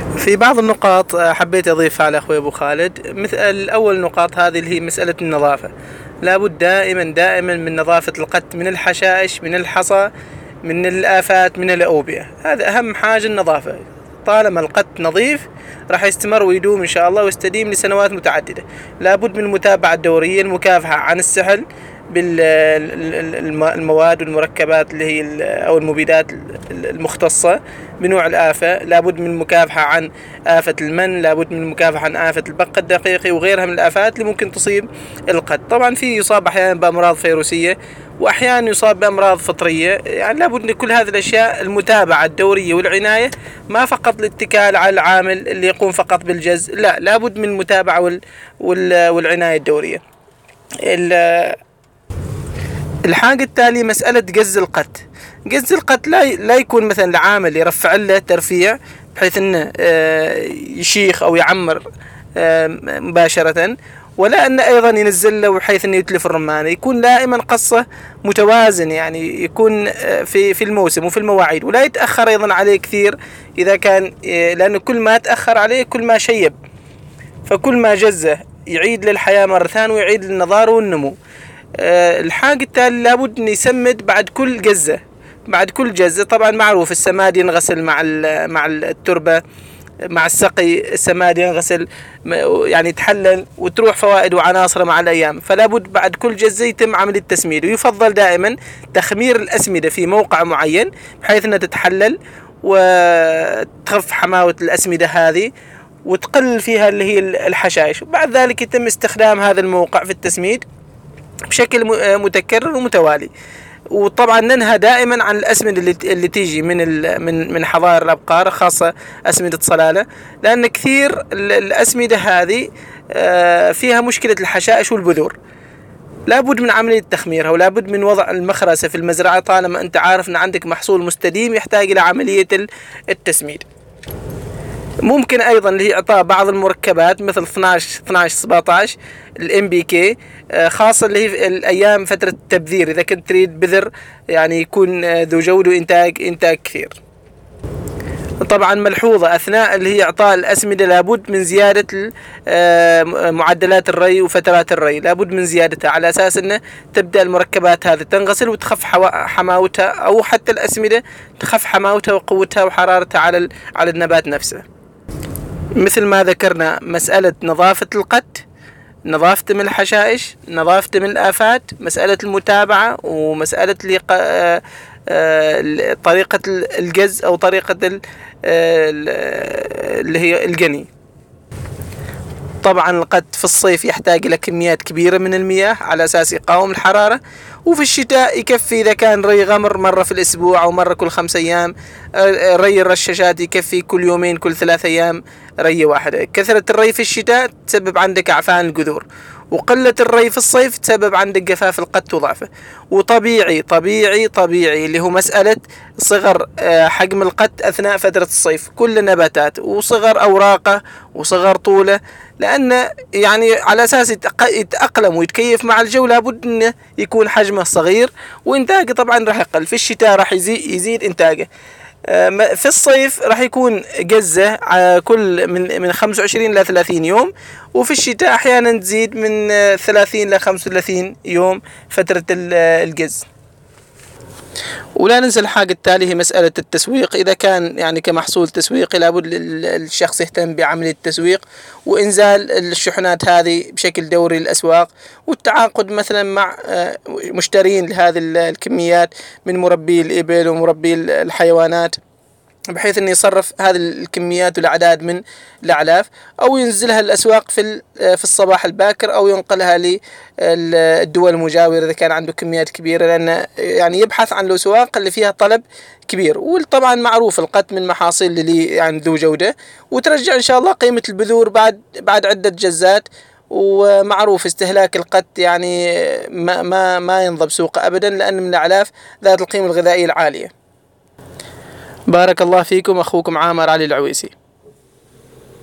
في بعض النقاط حبيت أضيفها على أخوي أبو خالد. مثل الأول نقاط هذه اللي هي مسألة النظافة. لابد دائما من نظافة القت من الحشائش، من الحصى، من الآفات، من الأوبئة. هذا أهم حاجة، النظافة. طالما القت نظيف راح يستمر ويدوم إن شاء الله ويستديم لسنوات متعددة. لابد من المتابعة الدورية، المكافحة عن السحل بالمواد والمركبات اللي هي أو المبيدات المختصة بنوع الآفة. لابد من المكافحة عن آفة المن، لابد من المكافحة عن آفة البق الدقيقي وغيرها من الآفات اللي ممكن تصيب القت. طبعا في يصاب أحيانا بأمراض فيروسية وأحيانا يصاب بأمراض فطرية. يعني لابد من كل هذه الأشياء المتابعة الدورية والعناية، ما فقط الاتكال على العامل اللي يقوم فقط بالجز، لا، لابد من المتابعة والعناية الدورية. الحاجة التالية مسألة قز القت. قز القت لا يكون مثلا العامل يرفع له ترفيع بحيث انه يشيخ او يعمر مباشرة، ولا انه ايضا ينزل له بحيث انه يتلف الرمانة. يكون دائما قصه متوازن، يعني يكون في الموسم وفي المواعيد، ولا يتأخر ايضا عليه كثير اذا كان، لانه كل ما تأخر عليه كل ما شيب، فكل ما جزه يعيد للحياة مرة ثانية ويعيد للنضار والنمو. الحاجة التالية لابد أن يسمد بعد كل جزة. بعد كل جزة طبعا معروف السماد ينغسل مع التربة، مع السقي السماد ينغسل، يعني يتحلل وتروح فوائد وعناصره مع الأيام. فلا بد بعد كل جزة يتم عملية التسميد، ويفضل دائما تخمير الأسمدة في موقع معين بحيث أنها تتحلل وتخف حماوة الأسمدة هذه وتقلل فيها اللي هي الحشائش. وبعد ذلك يتم استخدام هذا الموقع في التسميد بشكل متكرر ومتوالي. وطبعا ننهى دائما عن الأسمدة اللي تيجي من حظائر الأبقار، خاصة أسمدة صلالة، لأن كثير الأسمدة هذه فيها مشكلة الحشائش والبذور. لابد من عملية تخميرها، ولابد من وضع المخرسة في المزرعة طالما أنت عارف أن عندك محصول مستديم يحتاج إلى عملية التسميد. ممكن ايضا اللي هي اعطاء بعض المركبات مثل 12 17 الام بي كي، خاصه اللي هي في الايام فتره التبذير، اذا كنت تريد بذر يعني يكون ذو جوده وانتاج كثير. طبعا ملحوظه اثناء اللي هي اعطاء الاسمده لابد من زياده معدلات الري وفترات الري، لابد من زيادتها على اساس انه تبدا المركبات هذه تنغسل وتخف حماوتها، او حتى الاسمده تخف حماوتها وقوتها وحرارتها على النبات نفسه. مثل ما ذكرنا مسألة نظافة القت، نظافة من الحشائش، نظافة من الآفات، مسألة المتابعة، ومسألة طريقة الجز أو طريقة اللي هي الجني. طبعا القت في الصيف يحتاج إلى كميات كبيرة من المياه على أساس يقاوم الحرارة، وفي الشتاء يكفي إذا كان ري غمر مرة في الأسبوع أو مرة كل 5 أيام. ري الرشاشات يكفي كل يومين كل 3 أيام ري واحدة. كثرة الري في الشتاء تسبب عندك أعفان الجذور، وقلة الري في الصيف تسبب عندك جفاف القت وضعفه. وطبيعي طبيعي طبيعي اللي هو مسألة صغر حجم القت أثناء فترة الصيف، كل النباتات، وصغر أوراقه وصغر طوله، لأن يعني على أساس يتأقلم ويتكيف مع الجو لابد أنه يكون حجمه صغير، وإنتاجه طبعا راح يقل. في الشتاء راح يزيد إنتاجه. في الصيف راح يكون جزة كل من 25 إلى 30 يوم، وفي الشتاء أحيانا تزيد من 30 إلى 35 يوم فترة الجز. ولا ننسى الحاجة التالية هي مسألة التسويق. إذا كان يعني كمحصول تسويقي لابد الشخص يهتم بعملية التسويق وإنزال الشحنات هذه بشكل دوري للأسواق، والتعاقد مثلا مع مشترين لهذه الكميات من مربي الإبل ومربي الحيوانات، بحيث أن يصرف هذه الكميات والأعداد من الأعلاف، أو ينزلها الأسواق في الصباح الباكر، أو ينقلها للدول المجاورة إذا كان عنده كميات كبيرة، لأن يعني يبحث عن الأسواق اللي فيها طلب كبير. وطبعا معروف القت من محاصيل اللي يعني ذو جودة، وترجع إن شاء الله قيمة البذور بعد عدة جزات. ومعروف استهلاك القت يعني ما ينضب سوقه أبدا، لأن من الأعلاف ذات القيمة الغذائية العالية. بارك الله فيكم، أخوكم عامر علي العويسي.